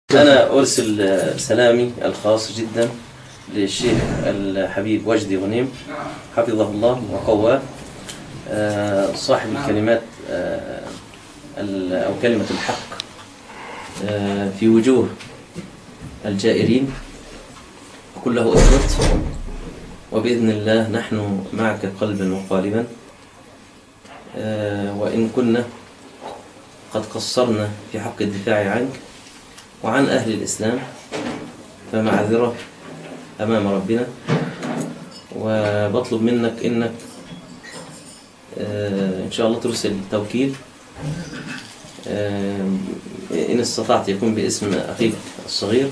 أنا أرسل سلامي الخاص جدا للشيخ الحبيب وجدي غنيم حفظه الله وقواه، صاحب الكلمات أو كلمة الحق في وجوه الجائرين، كله أثبت، وبإذن الله نحن معك قلبا وقالبا، وإن كنا قد قصرنا في حق الدفاع عنك وعن أهل الإسلام فمعذرة أمام ربنا، وبطلب منك إنك إن شاء الله ترسل توكيل إن استطعت يكون باسم أخيك الصغير،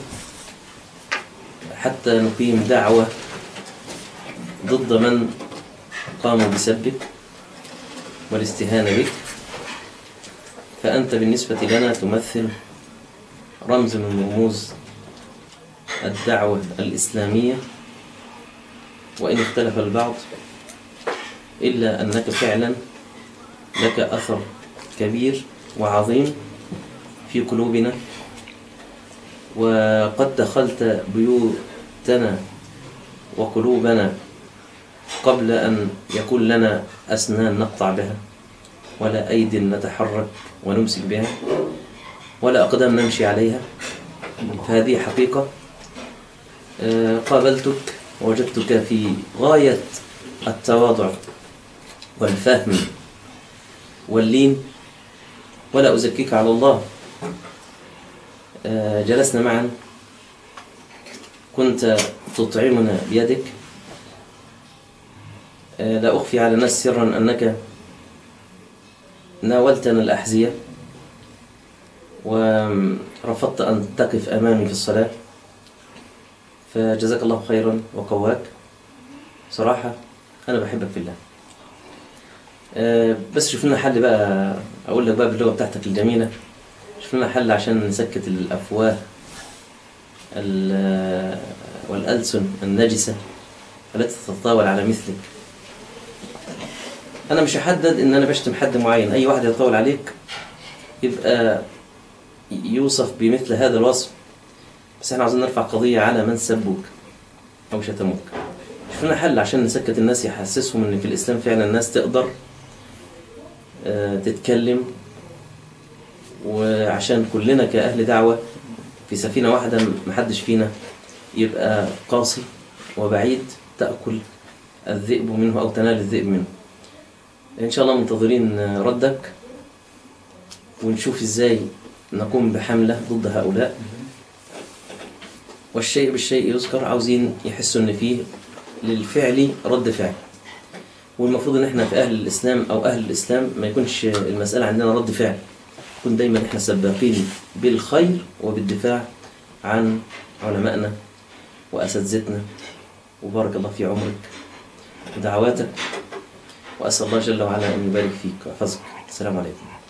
حتى نقيم دعوة ضد من قاموا بسبك والاستهانة بك، فأنت بالنسبة لنا تمثل رمز من رموز الدعوة الإسلامية، وإن اختلف البعض إلا أنك فعلا لك أثر كبير وعظيم في قلوبنا، وقد دخلت بيوتنا وقلوبنا قبل أن يكون لنا أسنان نقطع بها، ولا أيد نتحرك ونمسك بها، ولا أقدام نمشي عليها، فهذه حقيقة. قابلتك ووجدتك في غاية التواضع والفهم واللين، ولا أزكيك على الله. جلسنا معا، كنت تطعمنا بيدك، لا أخفي على الناس سرا أنك ناولتنا الأحذية ورفضت أن تقف أمامي في الصلاة، فجزاك الله خيرا وقواك. صراحة أنا بحبك في الله. بس شوف لنا حل بقى، أقول لك بقى باللغة بتاعتك الجميلة، شوف لنا حل عشان نسكت الأفواه والألسن النجسة التي تتطاول على مثلك. أنا مش هحدد إن أنا بشتم حد معين، أي واحد يتطاول عليك يبقى يوصف بمثل هذا الوصف، بس احنا عاوزين نرفع قضية على من سبوك أو شتموك. شوف لنا حل عشان نسكت الناس، يحسسهم إن في الإسلام فعلا الناس تقدر تتكلم، وعشان كلنا كأهل دعوة في سفينة واحدة محدش فينا يبقى قاسي وبعيد تأكل الذئب منه أو تنال الذئب منه. إن شاء الله منتظرين ردك، ونشوف إزاي نقوم بحملة ضد هؤلاء. والشيء بالشيء يذكر، عاوزين يحسوا إن فيه للفعل رد فعل، والمفروض إن إحنا في أهل الإسلام أو أهل الإسلام ما يكونش المسألة عندنا رد فعل، يكون دايما إحنا سباقين بالخير وبالدفاع عن علمائنا وأساتذتنا. وبارك الله في عمرك ودعواتك، وأسأل الله جل وعلا أن يبارك فيك ويحفظك. السلام عليكم.